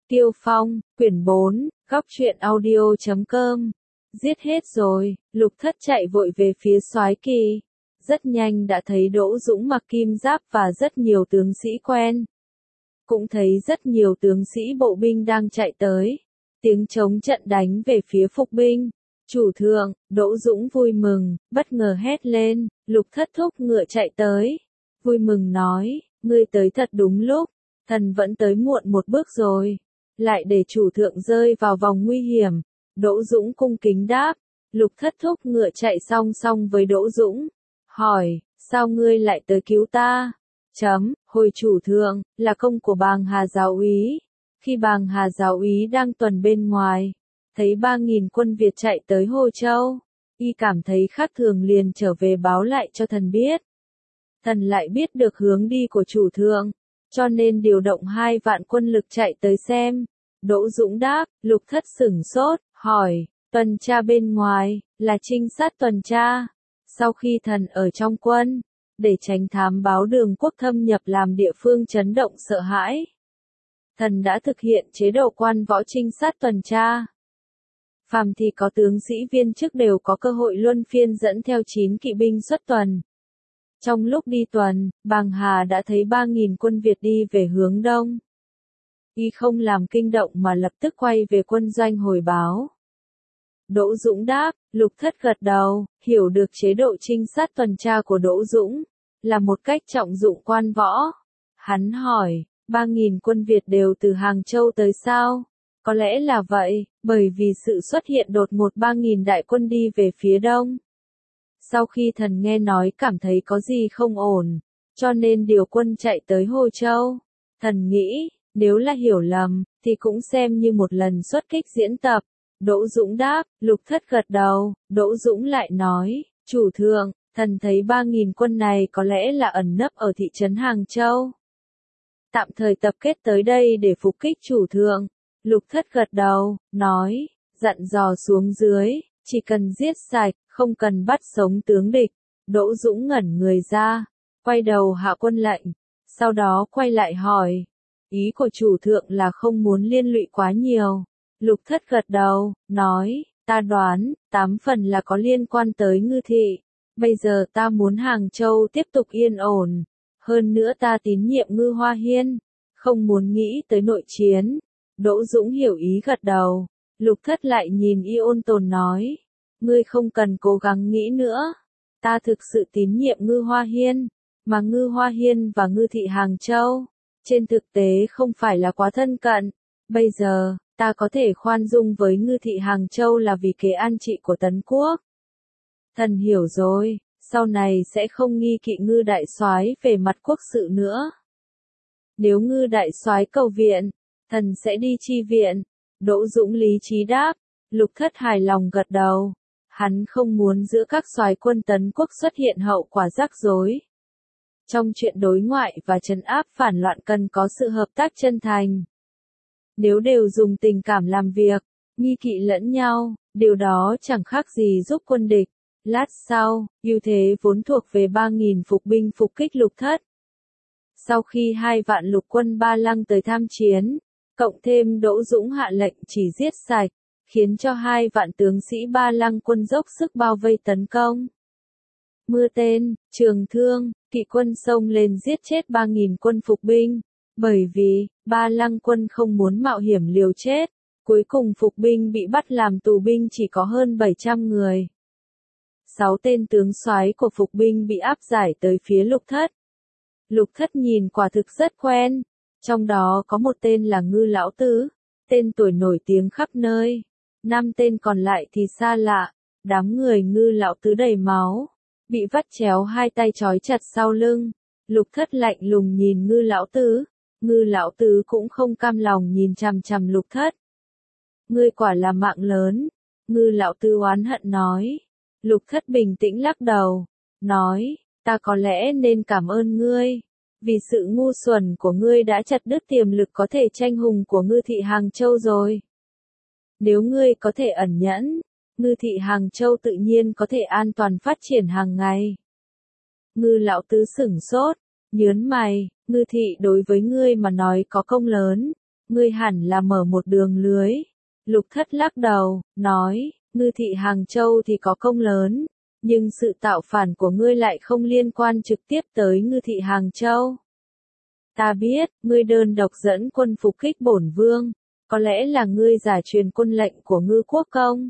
Tiêu Phong, quyển 4, góc truyện audio.com. Giết hết rồi, Lục Thất chạy vội về phía Soái Kỳ. Rất nhanh đã thấy Đỗ Dũng mặc kim giáp và rất nhiều tướng sĩ quen. Cũng thấy rất nhiều tướng sĩ bộ binh đang chạy tới. Tiếng trống trận đánh về phía phục binh. Chủ thượng, Đỗ Dũng vui mừng, bất ngờ hét lên, Lục Thất thúc ngựa chạy tới. Vui mừng nói, ngươi tới thật đúng lúc, thần vẫn tới muộn một bước rồi. Lại để chủ thượng rơi vào vòng nguy hiểm. Đỗ Dũng cung kính đáp. Lục Thất thúc ngựa chạy song song với Đỗ Dũng. Hỏi, sao ngươi lại tới cứu ta? Hồi chủ thượng, là công của Bàng Hà giáo úy. Khi Bàng Hà giáo úy đang tuần bên ngoài, thấy 3.000 quân Việt chạy tới Hồ Châu. Y cảm thấy khác thường liền trở về báo lại cho thần biết. Thần lại biết được hướng đi của chủ thượng, cho nên điều động 2 vạn quân lực chạy tới xem. Đỗ Dũng đáp. Lục Thất sửng sốt, hỏi, tuần tra bên ngoài, là trinh sát tuần tra. Sau khi thần ở trong quân, để tránh thám báo Đường Quốc thâm nhập làm địa phương chấn động sợ hãi, thần đã thực hiện chế độ quan võ trinh sát tuần tra. Phàm thì có tướng sĩ viên chức đều có cơ hội luân phiên dẫn theo 9 kỵ binh xuất tuần. Trong lúc đi tuần, Bàng Hà đã thấy 3.000 quân Việt đi về hướng đông. Y không làm kinh động mà lập tức quay về quân doanh hồi báo. Đỗ Dũng đáp. Lục Thất gật đầu, hiểu được chế độ trinh sát tuần tra của Đỗ Dũng là một cách trọng dụng quan võ. Hắn hỏi, 3.000 quân Việt đều từ Hàng Châu tới sao? Có lẽ là vậy, bởi vì sự xuất hiện đột ngột 3.000 đại quân đi về phía đông. Sau khi thần nghe nói cảm thấy có gì không ổn, cho nên điều quân chạy tới Hồ Châu. Thần nghĩ, nếu là hiểu lầm, thì cũng xem như một lần xuất kích diễn tập. Đỗ Dũng đáp. Lục Thất gật đầu. Đỗ Dũng lại nói, chủ thượng, thần thấy 3.000 quân này có lẽ là ẩn nấp ở thị trấn Hàng Châu. Tạm thời tập kết tới đây để phục kích chủ thượng. Lục Thất gật đầu, nói, dặn dò xuống dưới, chỉ cần giết sạch, không cần bắt sống tướng địch. Đỗ Dũng ngẩn người ra, quay đầu hạ quân lệnh, sau đó quay lại hỏi, ý của chủ thượng là không muốn liên lụy quá nhiều. Lục Thất gật đầu, nói, ta đoán, 8 phần là có liên quan tới Ngư Thị. Bây giờ ta muốn Hàng Châu tiếp tục yên ổn. Hơn nữa ta tín nhiệm Ngư Hoa Hiên, không muốn nghĩ tới nội chiến. Đỗ Dũng hiểu ý gật đầu. Lục Thất lại nhìn y ôn tồn nói, ngươi không cần cố gắng nghĩ nữa. Ta thực sự tín nhiệm Ngư Hoa Hiên, mà Ngư Hoa Hiên và Ngư Thị Hàng Châu, trên thực tế không phải là quá thân cận. Bây giờ, ta có thể khoan dung với Ngư Thị Hàng Châu là vì kế an trị của Tấn Quốc. Thần hiểu rồi, sau này sẽ không nghi kỵ Ngư đại soái về mặt quốc sự nữa. Nếu Ngư đại soái cầu viện, thần sẽ đi chi viện. Đỗ Dũng lý trí đáp. Lục Thất hài lòng gật đầu. Hắn không muốn giữa các soái quân Tấn Quốc xuất hiện hậu quả rắc rối. Trong chuyện đối ngoại và trấn áp phản loạn cần có sự hợp tác chân thành. Nếu đều dùng tình cảm làm việc, nghi kỵ lẫn nhau, điều đó chẳng khác gì giúp quân địch. Lát sau, ưu thế vốn thuộc về 3.000 phục binh phục kích Lục Thất. Sau khi 2 vạn lục quân Ba Lăng tới tham chiến, cộng thêm Đỗ Dũng hạ lệnh chỉ giết sạch, khiến cho 2 vạn tướng sĩ Ba Lăng quân dốc sức bao vây tấn công. Mưa tên, trường thương, kỵ quân xông lên giết chết 3.000 quân phục binh. Bởi vì, Ba Lăng quân không muốn mạo hiểm liều chết, cuối cùng phục binh bị bắt làm tù binh chỉ có hơn 700 người. 6 tên tướng soái của phục binh bị áp giải tới phía Lục Thất. Lục Thất nhìn quả thực rất quen, trong đó có một tên là Ngư Lão Tứ, tên tuổi nổi tiếng khắp nơi. 5 tên còn lại thì xa lạ, đám người Ngư Lão Tứ đầy máu, bị vắt chéo 2 tay trói chặt sau lưng. Lục Thất lạnh lùng nhìn Ngư Lão Tứ. Ngư Lão Tứ cũng không cam lòng nhìn chằm chằm Lục Thất. Ngươi quả là mạng lớn. Ngư Lão Tứ oán hận nói. Lục Thất bình tĩnh lắc đầu, nói, ta có lẽ nên cảm ơn ngươi, vì sự ngu xuẩn của ngươi đã chặt đứt tiềm lực có thể tranh hùng của Ngư Thị Hàng Châu rồi. Nếu ngươi có thể ẩn nhẫn, Ngư Thị Hàng Châu tự nhiên có thể an toàn phát triển hàng ngày. Ngư Lão Tứ sửng sốt, nhớn mày, Ngư Thị đối với ngươi mà nói có công lớn, ngươi hẳn là mở một đường lưới. Lục Thất lắc đầu, nói, Ngư thị Hàng Châu thì có công lớn, nhưng sự tạo phản của ngươi lại không liên quan trực tiếp tới Ngư thị Hàng Châu. Ta biết, ngươi đơn độc dẫn quân phục kích bổn vương, có lẽ là ngươi giả truyền quân lệnh của Ngư Quốc Công.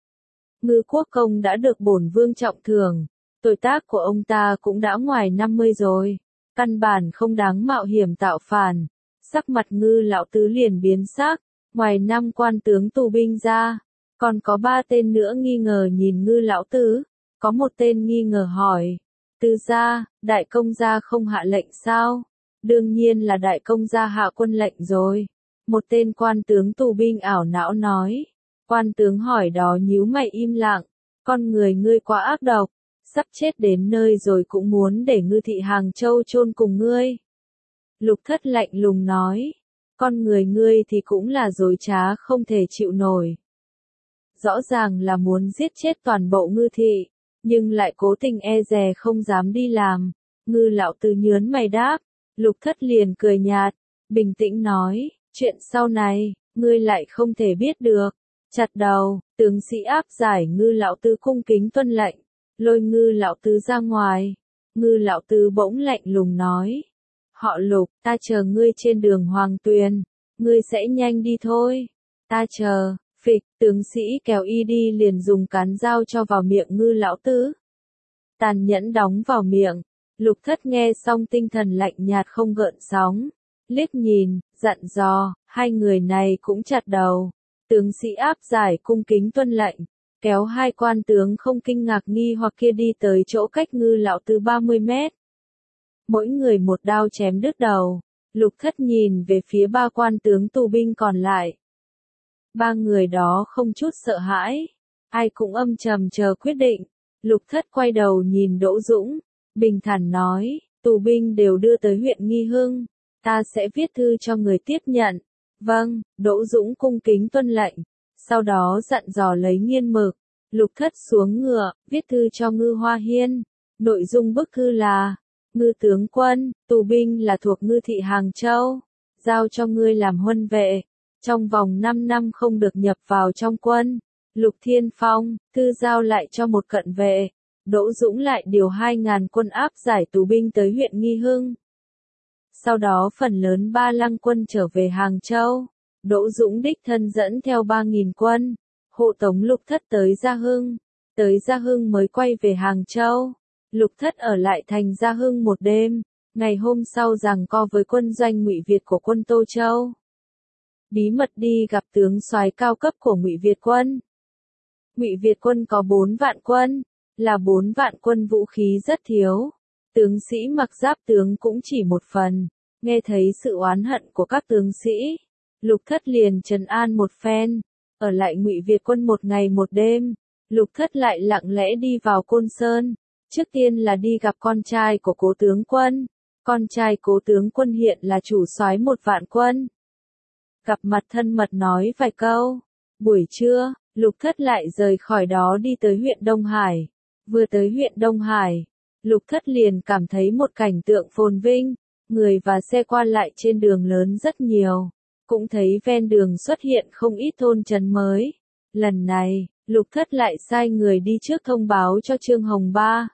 Ngư Quốc Công đã được bổn vương trọng thưởng, tuổi tác của ông ta cũng đã ngoài 50 rồi, căn bản không đáng mạo hiểm tạo phản. Sắc mặt Ngư lão tứ liền biến sắc, ngoài 5 quan tướng tù binh ra, còn có 3 tên nữa nghi ngờ nhìn Ngư lão tứ, có một tên nghi ngờ hỏi, Tứ gia, đại công gia không hạ lệnh sao? Đương nhiên là đại công gia hạ quân lệnh rồi. Một tên quan tướng tù binh ảo não nói. Quan tướng hỏi đó nhíu mày im lặng. Con người ngươi quá ác độc. Sắp chết đến nơi rồi cũng muốn để Ngư thị Hàng Châu chôn cùng ngươi. Lục Thất lạnh lùng nói. Con người ngươi thì cũng là dối trá không thể chịu nổi. Rõ ràng là muốn giết chết toàn bộ Ngư thị, nhưng lại cố tình e dè không dám đi làm. Ngư lão tứ nhớn mày đáp. Lục Thất liền cười nhạt, bình tĩnh nói, chuyện sau này, ngươi lại không thể biết được. Chặt đầu, tướng sĩ áp giải Ngư lão tứ cung kính tuân lệnh, lôi Ngư lão tứ ra ngoài. Ngư lão tứ bỗng lạnh lùng nói, họ Lục, ta chờ ngươi trên đường Hoàng Tuyền, ngươi sẽ nhanh đi thôi. Ta chờ, phịch, tướng sĩ kéo y đi liền dùng cán dao cho vào miệng Ngư lão tứ. Tàn nhẫn đóng vào miệng. Lục Thất nghe xong tinh thần lạnh nhạt không gợn sóng, liếc nhìn, dặn dò, hai người này cũng chặt đầu. Tướng sĩ áp giải cung kính tuân lệnh, kéo hai quan tướng không kinh ngạc nghi hoặc kia đi tới chỗ cách Ngư lão tứ 30 mét. Mỗi người một đao chém đứt đầu. Lục Thất nhìn về phía 3 quan tướng tù binh còn lại. 3 người đó không chút sợ hãi, ai cũng âm trầm chờ quyết định. Lục Thất quay đầu nhìn Đỗ Dũng, bình thản nói, tù binh đều đưa tới huyện Nghi Hưng, ta sẽ viết thư cho người tiếp nhận. Vâng, Đỗ Dũng cung kính tuân lệnh, sau đó dặn dò lấy nghiên mực. Lục Thất xuống ngựa, viết thư cho Ngư Hoa Hiên. Nội dung bức thư là, Ngư tướng quân, tù binh là thuộc Ngư thị Hàng Châu, giao cho ngươi làm huân vệ, trong vòng 5 năm không được nhập vào trong quân. Lục Thiên Phong, thư giao lại cho một cận vệ. Đỗ Dũng lại điều 2.000 quân áp giải tù binh tới huyện Nghi Hưng. Sau đó phần lớn Ba Lăng quân trở về Hàng Châu. Đỗ Dũng đích thân dẫn theo 3.000 quân, hộ tống Lục Thất tới Gia Hưng. Tới Gia Hưng mới quay về Hàng Châu. Lục Thất ở lại thành Gia Hưng một đêm, ngày hôm sau giằng co với quân doanh Ngụy Việt của quân Tô Châu. Bí mật đi gặp tướng soái cao cấp của Ngụy Việt quân. Ngụy Việt quân có 4 vạn quân, là 4 vạn quân vũ khí rất thiếu. Tướng sĩ mặc giáp tướng cũng chỉ một phần. Nghe thấy sự oán hận của các tướng sĩ, Lục Thất liền trấn an một phen, ở lại Ngụy Việt quân một ngày một đêm. Lục Thất lại lặng lẽ đi vào Côn Sơn, trước tiên là đi gặp con trai của Cố tướng quân. Con trai Cố tướng quân hiện là chủ soái 1 vạn quân. Gặp mặt thân mật nói vài câu. Buổi trưa, Lục Thất lại rời khỏi đó đi tới huyện Đông Hải. Vừa tới huyện Đông Hải, Lục Thất liền cảm thấy một cảnh tượng phồn vinh, người và xe qua lại trên đường lớn rất nhiều, cũng thấy ven đường xuất hiện không ít thôn trấn mới. Lần này, Lục Thất lại sai người đi trước thông báo cho Trương Hồng Ba.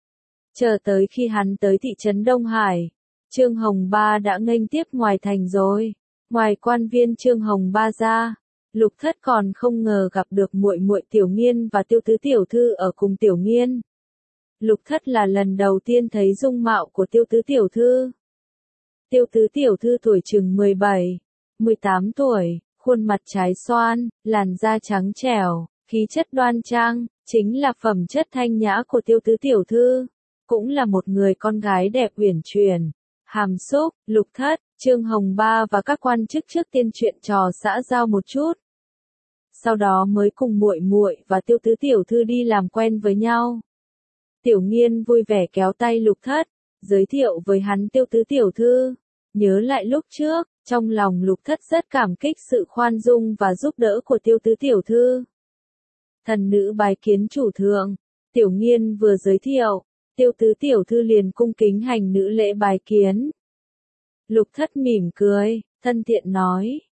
Chờ tới khi hắn tới thị trấn Đông Hải, Trương Hồng Ba đã nghênh tiếp ngoài thành rồi. Ngoài quan viên Trương Hồng Ba ra, Lục Thất còn không ngờ gặp được muội muội Tiểu Nghiên và Tiêu Tứ tiểu thư ở cùng Tiểu Nghiên. Lục Thất là lần đầu tiên thấy dung mạo của Tiêu Tứ tiểu thư. Tiêu Tứ tiểu thư tuổi chừng 17, 18 tuổi, khuôn mặt trái xoan, làn da trắng trẻo, khí chất đoan trang, chính là phẩm chất thanh nhã của Tiêu Tứ tiểu thư, cũng là một người con gái đẹp uyển chuyển, hàm xúc. Lục Thất, Trương Hồng Ba và các quan chức trước tiên chuyện trò xã giao một chút. Sau đó mới cùng muội muội và Tiêu Tứ tiểu thư đi làm quen với nhau. Tiểu Nghiên vui vẻ kéo tay Lục Thất, giới thiệu với hắn Tiêu Tứ tiểu thư. Nhớ lại lúc trước, trong lòng Lục Thất rất cảm kích sự khoan dung và giúp đỡ của Tiêu Tứ tiểu thư. Thần nữ bái kiến chủ thượng. Tiểu Nghiên vừa giới thiệu, Tiêu Tứ tiểu thư liền cung kính hành nữ lễ bái kiến. Lục Thất mỉm cười, thân thiện nói,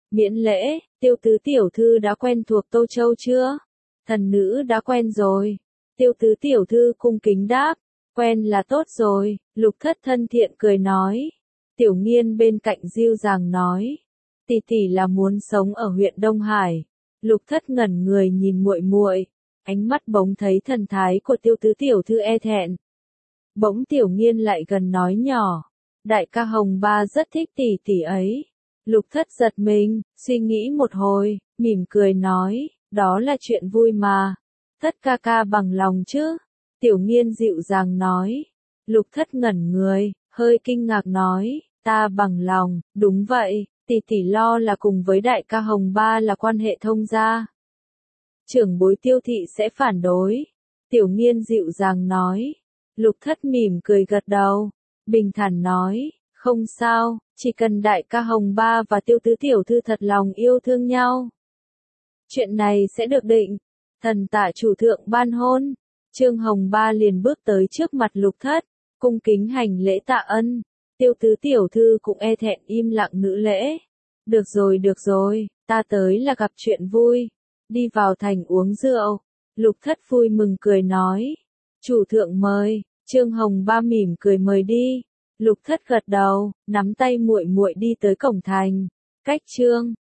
Miễn lễ, Tiêu tứ tiểu thư đã quen thuộc Tô Châu chưa? Thần nữ đã quen rồi. Tiêu tứ tiểu thư cung kính đáp. Quen là tốt rồi, Lục Thất thân thiện cười nói. Tiểu Nghiên bên cạnh dịu dàng nói. Tỷ tỷ là muốn sống ở huyện Đông Hải. Lục Thất ngẩn người nhìn muội muội, ánh mắt bỗng thấy thần thái của Tiêu tứ tiểu thư e thẹn. Bỗng Tiểu Nghiên lại gần nói nhỏ. Đại ca Hồng Ba rất thích tỷ tỷ ấy. Lục Thất giật mình, suy nghĩ một hồi, mỉm cười nói, đó là chuyện vui mà. Thất ca ca bằng lòng chứ? Tiểu Nghiên dịu dàng nói. Lục Thất ngẩn người, hơi kinh ngạc nói, ta bằng lòng, đúng vậy, tỷ tỷ lo là cùng với đại ca Hồng Ba là quan hệ thông gia. Trưởng bối Tiêu thị sẽ phản đối. Tiểu Nghiên dịu dàng nói. Lục Thất mỉm cười gật đầu, bình thản nói, không sao, chỉ cần đại ca Hồng Ba và Tiêu tứ tiểu thư thật lòng yêu thương nhau. Chuyện này sẽ được định. Thần tạ chủ thượng ban hôn. Trương Hồng Ba liền bước tới trước mặt Lục Thất, cung kính hành lễ tạ ân. Tiêu tứ tiểu thư cũng e thẹn im lặng nữ lễ. Được rồi, ta tới là gặp chuyện vui. Đi vào thành uống rượu. Lục Thất vui mừng cười nói. Chủ thượng mời. Trương Hồng Ba mỉm cười mời đi. Lục Thất gật đầu, nắm tay muội muội đi tới cổng thành. Cách Trương